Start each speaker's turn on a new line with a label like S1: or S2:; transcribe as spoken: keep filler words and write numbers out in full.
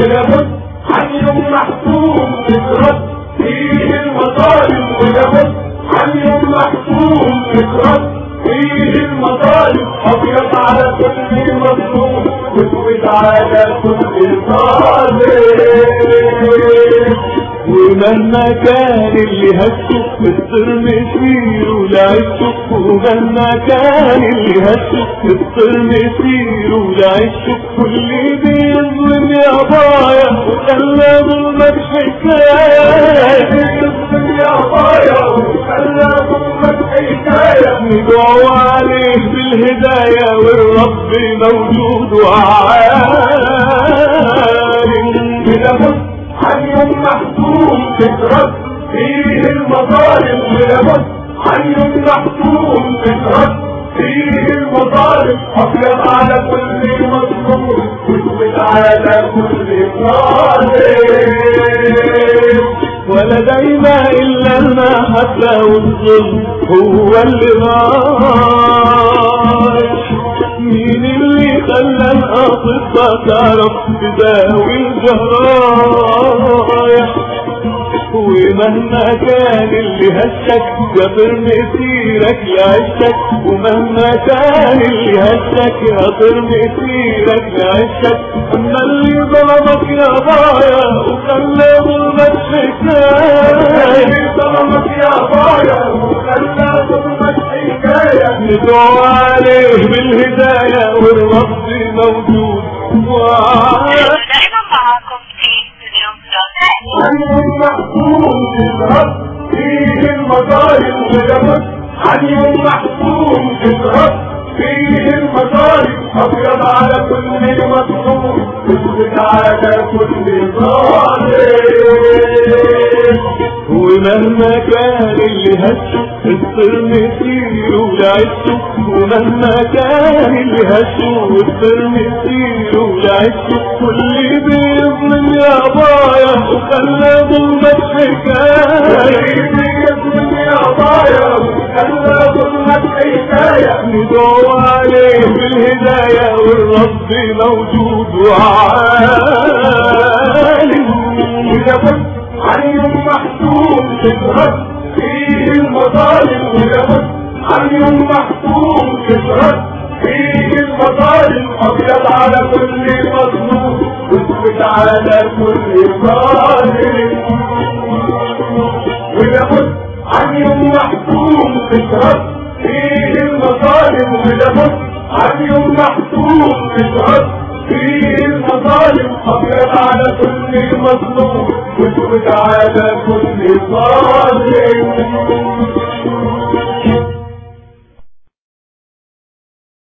S1: ولابد عن يوم محكوم تترد فيه المظالم، ولابد عن يوم محكوم تترد فيه المظالم. ابيض على كل مظلوم واسود على كل ظالم.
S2: ومهما كان اللي هشه الصر مسيره لعشه، ومهما كان اللي هشه الصر مسيره لعشه. واللي بيظلم يا بايا وخلى ظلمك حكاية،
S1: بيظلم يا بايا وخلى ظلمك حكاية.
S2: ندعو عليه بالهداية والرب موجود وعالم.
S1: ولابد عن يوم محكوم تترد فيه المظالم، ولابد عن يوم محكوم تترد فيه المظالم. ابيض على كل مظلوم واسود على كل ظالم.
S2: ولا دايما الا المحبة والظلم هو اللي رايح. مين اللي خلى الاطباء تعرف تداوي الجرايح؟ ومهما كان اللي هشك يطير مسيرك لعشك، ومهما كان اللي هشك يطير مسيرك لعشك. اما اللي ظلمك يا بايا وخلى ظلمك حكاية،
S1: اللي ظلمك يا بايا وخلى ظلمك حكاية.
S2: ندعو عليه بالهداية والرب موجود وعالم.
S3: دائما معاكم في استوديو بلوزة.
S1: عن يوم محكوم تترد فيه المظالم، ولابد عن يوم محكوم تترد فيه المظالم. ابيض على كل مظلوم واسود على كل ظالم.
S2: ومهما كان اللي هشه الصر مسيره لعشه، ومهما كان اللي هشه الصر مسيره لعشه. واللي بيظلم يا بايا وخلى ظلمك حكاية،
S1: بيظلم يا بايا وخلى ظلمك حكاية.
S2: ندعو عليه بالهداية والرب موجود وعالم.
S1: ولابد عن يوم محكوم تترد فيه المظالم، ولابد عن يوم محكوم تترد فيه المظالم. ابيض على كل مظلوم واسود على كل ظالم. ولابد عن يوم محكوم تترد فيه المظالم، ولابد عن يوم محكوم تترد فيه المظالم. ابيض على كل مظلوم واسود على كل ظالم.